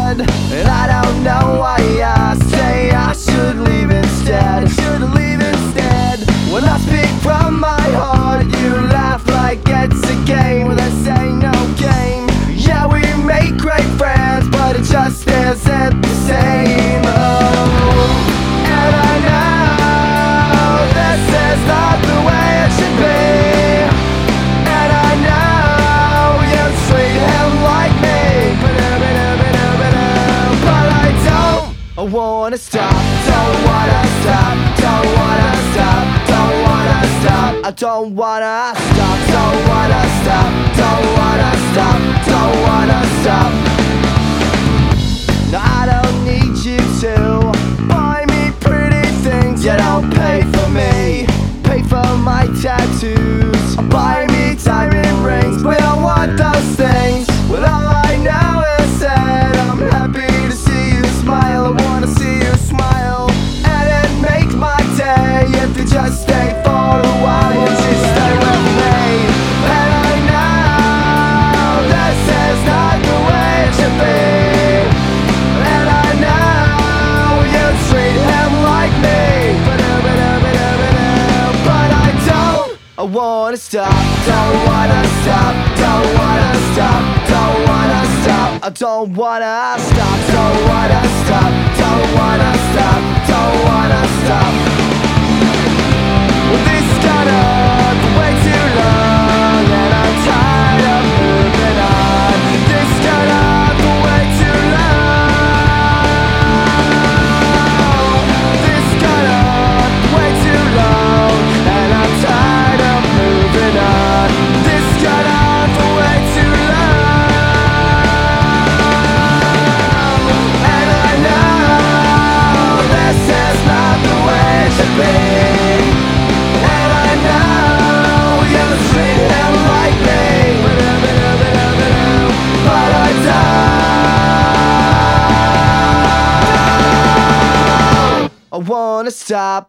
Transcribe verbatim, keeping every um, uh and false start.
bad, and I don't know why I say I should leave instead. Should leave instead. When I speak from my heart, you laugh like it's a game. Well, this ain't no game. Yeah, we make great friends, but it just isn't the same. Oh, and I know this is not the way it should be. And I know you treat him like me, but I don't wanna stop, don't wanna stop, don't wanna stop, don't wanna stop. I don't wanna stop, don't wanna stop, don't wanna stop, don't wanna stop. No, I don't need you to buy me pretty things. You don't pay for me, pay for my tattoos, buy me diamond rings. We don't want those things. Well, all I know is that I'm happy to see you smile. I wanna see you smile, and it makes my day if you just stay for a while. You just stay with me, and I know this is not the way it should be. And I know you treat him like me, but I don't I wanna stop, don't wanna stop, don't wanna stop, don't wanna stop. I don't wanna stop, don't wanna stop, don't wanna stop, don't wanna stop. Well, this got on way too long, and I'm tired of moving on. This got on way too long. This got on way too long, and I'm tired of moving on. This got on for way too long, and I know this is not the way it should be. And I know you treat him like me, but I don't I wanna stop.